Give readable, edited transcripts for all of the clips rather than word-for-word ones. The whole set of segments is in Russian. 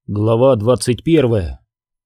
Глава 21.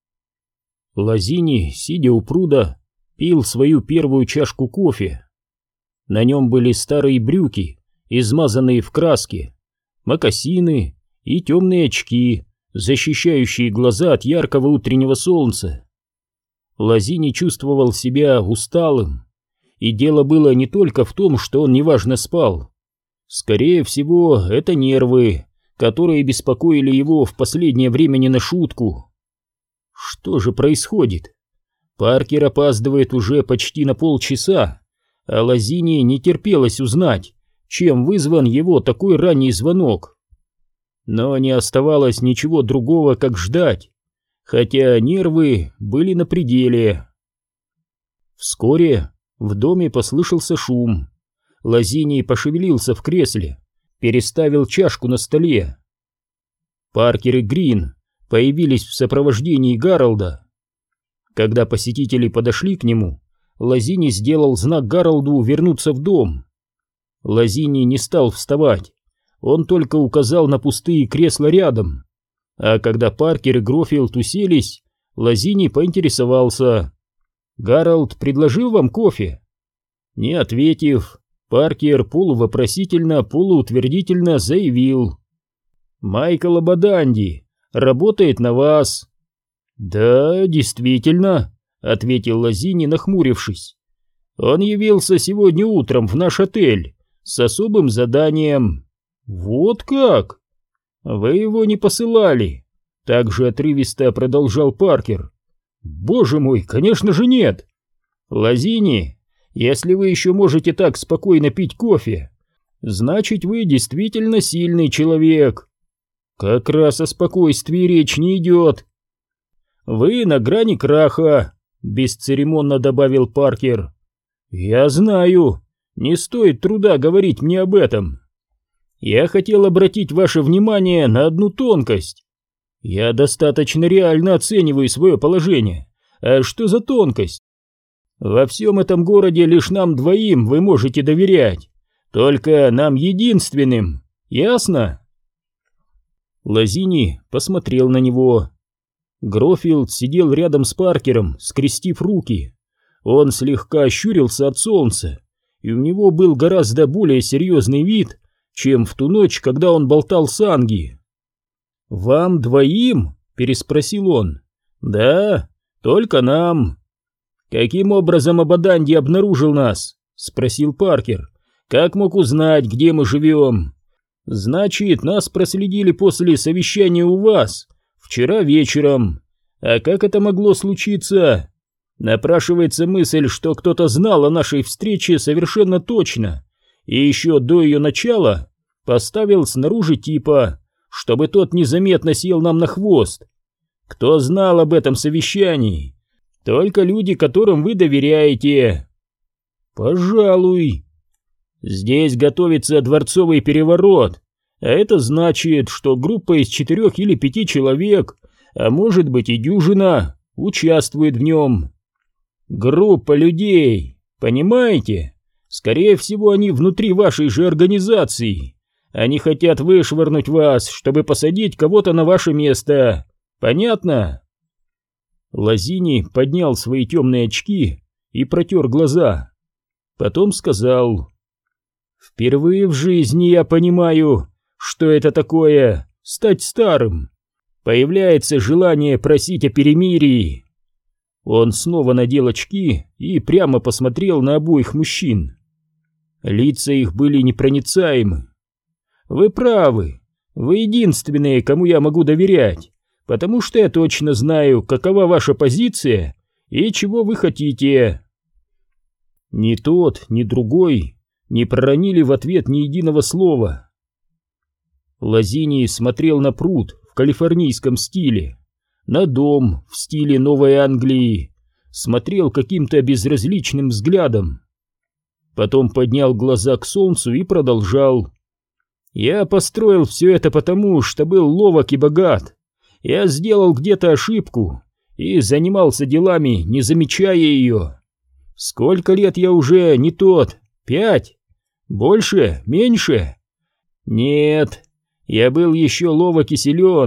Лазини, сидя у пруда, пил свою первую чашку кофе. На нем были старые брюки, измазанные в краске, мокасины и темные очки, защищающие глаза от яркого утреннего солнца. Лазини чувствовал себя усталым, и дело было не только в том, что он неважно спал. Скорее всего, это нервы, которые беспокоили его в последнее время не на шутку. Что же происходит? Паркер опаздывает уже почти на полчаса, а Лазини не терпелось узнать, чем вызван его такой ранний звонок. Но не оставалось ничего другого, как ждать, хотя нервы были на пределе. Вскоре в доме послышался шум. Лазини пошевелился в кресле, переставил чашку на столе. Паркер и Грин появились в сопровождении Гаролда. Когда посетители подошли к нему, Лазини сделал знак Гаролду вернуться в дом. Лазини не стал вставать, он только указал на пустые кресла рядом. А когда Паркер и Грофилд уселись, Лазини поинтересовался: «Гаролд предложил вам кофе?» Не ответив, Паркер полувопросительно, полуутвердительно заявил: «Майкл Абаданди работает на вас». «Да, действительно», — ответил Лазини, нахмурившись. «Он явился сегодня утром в наш отель с особым заданием». «Вот как? Вы его не посылали?» Также отрывисто продолжал Паркер. «Боже мой, конечно же нет!» «Лазини, если вы еще можете так спокойно пить кофе, значит, вы действительно сильный человек. Как раз о спокойствии речь не идет. Вы на грани краха», — бесцеремонно добавил Паркер. «Я знаю, не стоит труда говорить мне об этом. Я хотел обратить ваше внимание на одну тонкость. Я достаточно реально оцениваю свое положение. А что за тонкость? Во всем этом городе лишь нам двоим вы можете доверять. Только нам единственным. Ясно?» Лазини посмотрел на него. Грофилд сидел рядом с Паркером, скрестив руки. Он слегка ощурился от солнца, и у него был гораздо более серьезный вид, чем в ту ночь, когда он болтал с Анги. «Вам двоим?» — переспросил он. «Да, только нам». «Каким образом Абаданди обнаружил нас?» — спросил Паркер. «Как мог узнать, где мы живем?» «Значит, нас проследили после совещания у вас вчера вечером. А как это могло случиться?» Напрашивается мысль, что кто-то знал о нашей встрече совершенно точно, и еще до ее начала поставил снаружи типа, чтобы тот незаметно сел нам на хвост. Кто знал об этом совещании? Только люди, которым вы доверяете. Пожалуй. Здесь готовится дворцовый переворот, а это значит, что группа из 4 или 5 человек, а может быть и дюжина, участвует в нем. Группа людей, понимаете? Скорее всего, они внутри вашей же организации. Они хотят вышвырнуть вас, чтобы посадить кого-то на ваше место. Понятно?» Лазини поднял свои темные очки и протер глаза. Потом сказал: «Впервые в жизни я понимаю, что это такое — стать старым. Появляется желание просить о перемирии». Он снова надел очки и прямо посмотрел на обоих мужчин. Лица их были непроницаемы. «Вы правы, вы единственные, кому я могу доверять, потому что я точно знаю, какова ваша позиция и чего вы хотите». Ни тот, ни другой не проронили в ответ ни единого слова. Лазини смотрел на пруд в калифорнийском стиле, на дом в стиле Новой Англии, смотрел каким-то безразличным взглядом. Потом поднял глаза к солнцу и продолжал: «Я построил все это потому, что был ловок и богат. Я сделал где-то ошибку и занимался делами, не замечая ее. Сколько лет я уже не тот? 5? Больше? Меньше? Нет, я был еще ловок и силен,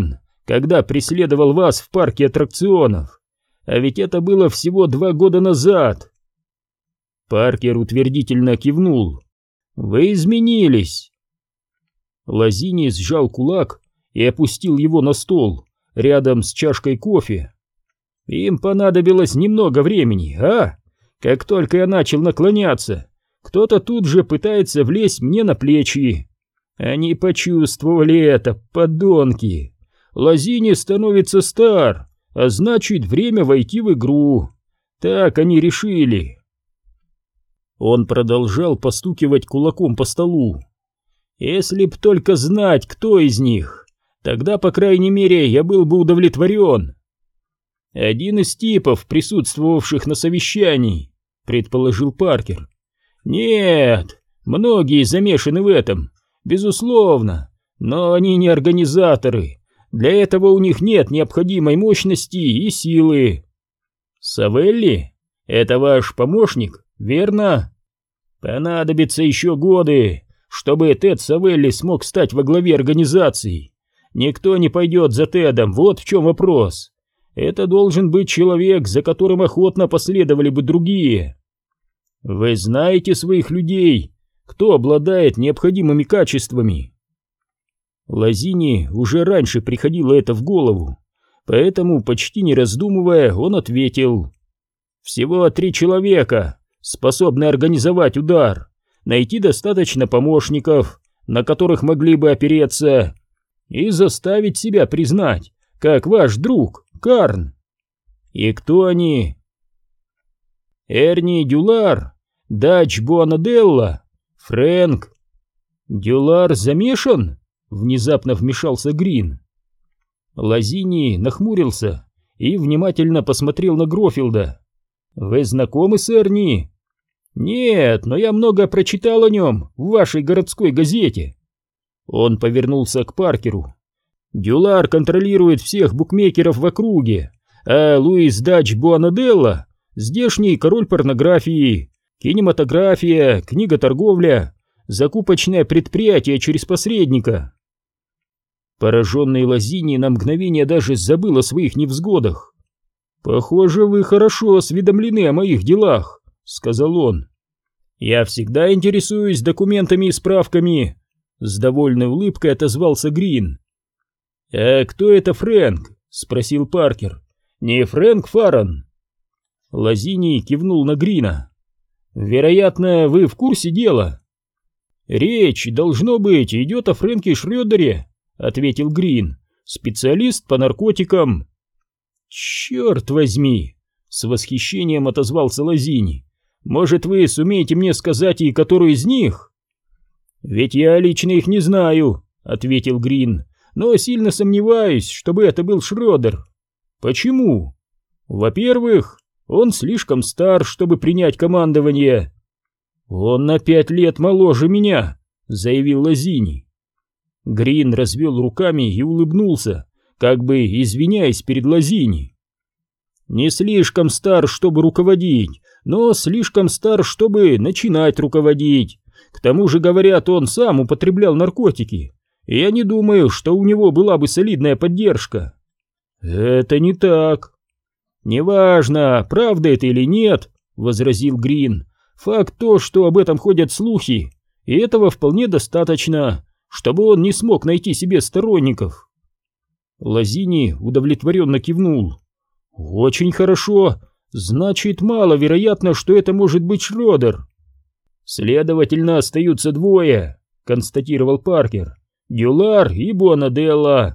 когда преследовал вас в парке аттракционов. А ведь это было всего 2 года назад. Паркер утвердительно кивнул. Вы изменились. Лазини сжал кулак и опустил его на стол, рядом с чашкой кофе. Им понадобилось немного времени, а? Как только я начал наклоняться, кто-то тут же пытается влезть мне на плечи. Они почувствовали это, подонки. Лазини становится стар, а значит, время войти в игру. Так они решили. Он продолжал постукивать кулаком по столу. Если б только знать, кто из них, тогда, по крайней мере, я был бы удовлетворен. Один из типов, присутствовавших на совещании, предположил Паркер. Нет, многие замешаны в этом, безусловно, но они не организаторы. Для этого у них нет необходимой мощности и силы. Савелли? Это ваш помощник, верно? Понадобится еще годы, чтобы Тед Савелли смог стать во главе организации. Никто не пойдет за Тедом, вот в чем вопрос. Это должен быть человек, за которым охотно последовали бы другие. Вы знаете своих людей, кто обладает необходимыми качествами? Лазини уже раньше приходило это в голову, поэтому, почти не раздумывая, он ответил. Всего 3 человека способны организовать удар, найти достаточно помощников, на которых могли бы опереться, и заставить себя признать, как ваш друг Карн. И кто они? Эрни Дюлар, Дач Буанаделла, Фрэнк. Дюлар замешан? Внезапно вмешался Грин. Лазини нахмурился и внимательно посмотрел на Грофилда. Вы знакомы с Эрни? Нет, но я много прочитал о нем в вашей городской газете. Он повернулся к Паркеру. Дюлар контролирует всех букмекеров в округе, а Луис Дач Буанаделла — здешний король порнографии, кинематография, книготорговля, закупочное предприятие через посредника. Пораженный Лазини на мгновение даже забыл о своих невзгодах. «Похоже, вы хорошо осведомлены о моих делах», — сказал он. «Я всегда интересуюсь документами и справками», — с довольной улыбкой отозвался Грин. «А кто это Фрэнк?» — спросил Паркер. «Не Фрэнк Фаррен?» Лазини кивнул на Грина. «Вероятно, вы в курсе дела?» «Речь, должно быть, идет о Фрэнке Шрёдере», — ответил Грин. «Специалист по наркотикам». «Черт возьми!» — с восхищением отозвался Лазини. «Может, вы сумеете мне сказать, и которую из них?» «Ведь я лично их не знаю», — ответил Грин, «но сильно сомневаюсь, чтобы это был Шрёдер». «Почему?» «Во-первых, он слишком стар, чтобы принять командование». «Он на 5 лет моложе меня», — заявил Лазини. Грин развел руками и улыбнулся, как бы извиняясь перед Лазини. «Не слишком стар, чтобы руководить, но слишком стар, чтобы начинать руководить. К тому же, говорят, он сам употреблял наркотики, и я не думаю, что у него была бы солидная поддержка». «Это не так». «Неважно, правда это или нет», — возразил Грин. «Факт то, что об этом ходят слухи, и этого вполне достаточно, чтобы он не смог найти себе сторонников». Лазини удовлетворенно кивнул. «Очень хорошо. Значит, маловероятно, что это может быть Шрёдер». «Следовательно, остаются 2, констатировал Паркер. «Дюлар и Буанаделла».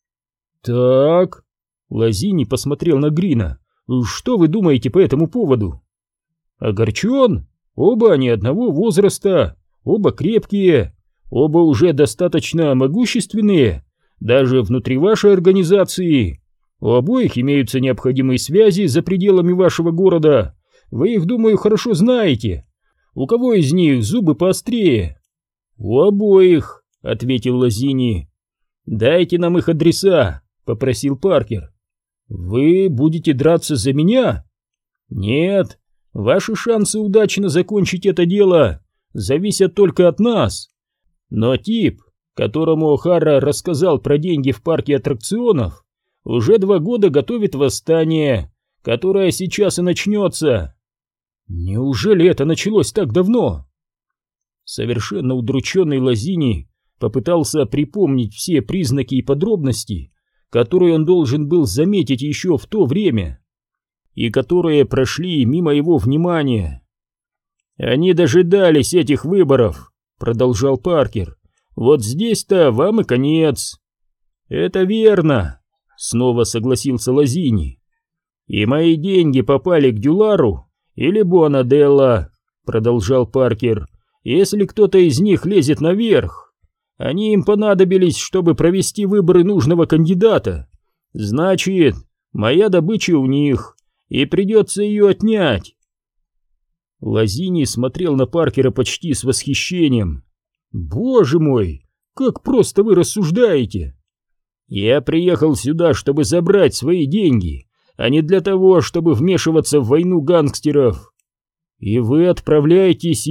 «Так...» Лазини посмотрел на Грина. «Что вы думаете по этому поводу?» «Огорчен? Оба они одного возраста, оба крепкие, оба уже достаточно могущественные, даже внутри вашей организации. У обоих имеются необходимые связи за пределами вашего города. Вы их, думаю, хорошо знаете. У кого из них зубы поострее?» «У обоих», — ответил Лазини. «Дайте нам их адреса», — попросил Паркер. «Вы будете драться за меня?» «Нет, ваши шансы удачно закончить это дело зависят только от нас. Но тип, которому О'Хара рассказал про деньги в парке аттракционов, уже 2 года готовит восстание, которое сейчас и начнется. Неужели это началось так давно? Совершенно удрученный Лазини попытался припомнить все признаки и подробности, которые он должен был заметить еще в то время, и которые прошли мимо его внимания. «Они дожидались этих выборов», — продолжал Паркер. «Вот здесь-то вам и конец». «Это верно», — снова согласился Лазини. «И мои деньги попали к Дюлару или Буанаделла», — продолжал Паркер. «Если кто-то из них лезет наверх, они им понадобились, чтобы провести выборы нужного кандидата. Значит, моя добыча у них, и придется ее отнять». Лазини смотрел на Паркера почти с восхищением. «Боже мой, как просто вы рассуждаете! Я приехал сюда, чтобы забрать свои деньги, а не для того, чтобы вмешиваться в войну гангстеров. И вы отправитесь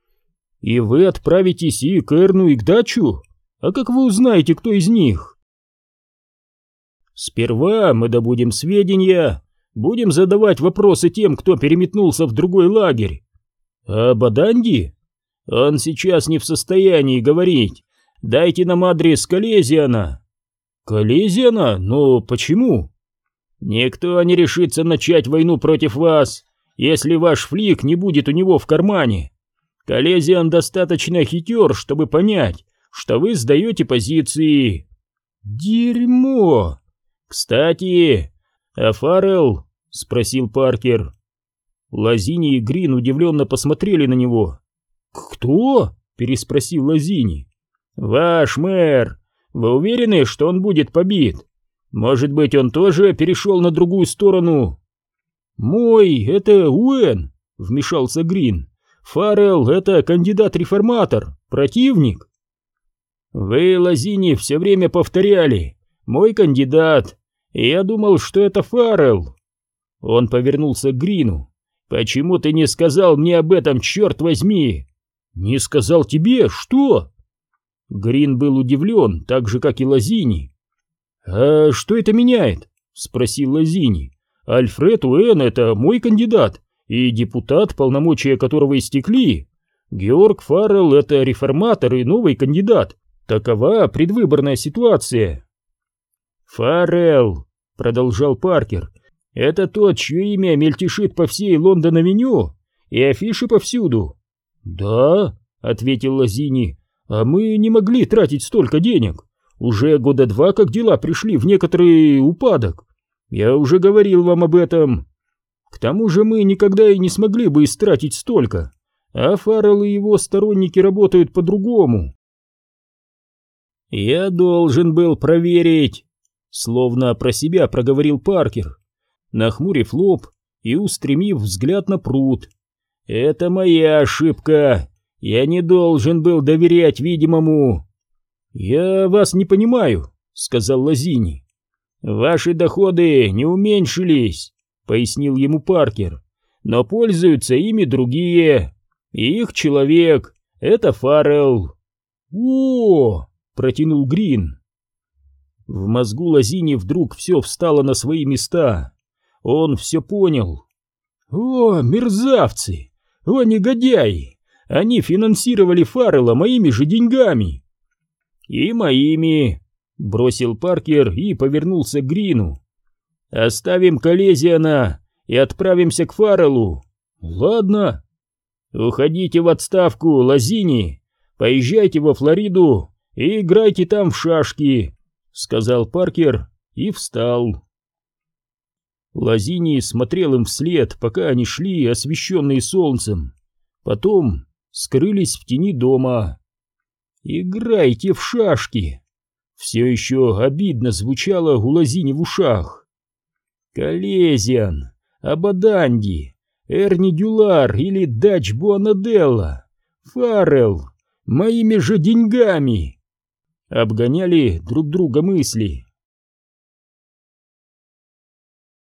и к Эрну, и к Дачу? А как вы узнаете, кто из них?» «Сперва мы добудем сведения, будем задавать вопросы тем, кто переметнулся в другой лагерь. А Баданди? Он сейчас не в состоянии говорить. Дайте нам адрес Колезиана». «Колезиана? Но почему?» «Никто не решится начать войну против вас, если ваш флик не будет у него в кармане. Колезиан достаточно хитер, чтобы понять, что вы сдаете позиции». «Дерьмо! Кстати, а Фаррелл?» — спросил Паркер. Лазини и Грин удивленно посмотрели на него. «Кто?» — переспросил Лазини. «Ваш мэр. Вы уверены, что он будет побит? Может быть, он тоже перешел на другую сторону?» «Мой, это Уэн», — вмешался Грин. «Фаррелл — это кандидат-реформатор, противник». «Вы, Лазини, все время повторяли: мой кандидат, и я думал, что это Фаррелл». Он повернулся к Грину. «Почему ты не сказал мне об этом, черт возьми?» «Не сказал тебе? Что?» Грин был удивлен, так же, как и Лазини. «А что это меняет?» — спросил Лазини. «Альфред Уэн — это мой кандидат и депутат, полномочия которого истекли. Георг Фаррелл — это реформатор и новый кандидат. Такова предвыборная ситуация». «Фаррелл», — продолжал Паркер, — «это тот, чье имя мельтешит по всей Лондон-авеню и афиши повсюду». «Да», — ответил Лазини, — «а мы не могли тратить столько денег. Уже 2 года как дела пришли в некоторый упадок. Я уже говорил вам об этом. К тому же мы никогда и не смогли бы истратить столько, а Фаррелл и его сторонники работают по-другому». «Я должен был проверить», — словно про себя проговорил Паркер, нахмурив лоб и устремив взгляд на пруд. «Это моя ошибка. Я не должен был доверять видимому». «Я вас не понимаю», — сказал Лазини. «Ваши доходы не уменьшились», — пояснил ему Паркер, «но пользуются ими другие, и их человек — это Фаррелл». «О!» — протянул Грин. В мозгу Лазини вдруг все встало на свои места. Он все понял. «О, мерзавцы! О, негодяи! Они финансировали Фаррелла моими же деньгами!» «И моими!» — бросил Паркер и повернулся к Грину. «Оставим Колезиана и отправимся к Фарреллу». «Ладно». «Уходите в отставку, Лазини, поезжайте во Флориду и играйте там в шашки», — сказал Паркер и встал. Лазини смотрел им вслед, пока они шли, освещенные солнцем. Потом скрылись в тени дома. «Играйте в шашки!» Все еще обидно звучало у Лазини в ушах. Колезиан, Абаданди, Эрни Дюлар или Дач Буанаделла, Фаррелл, моими же деньгами. Обгоняли друг друга мысли.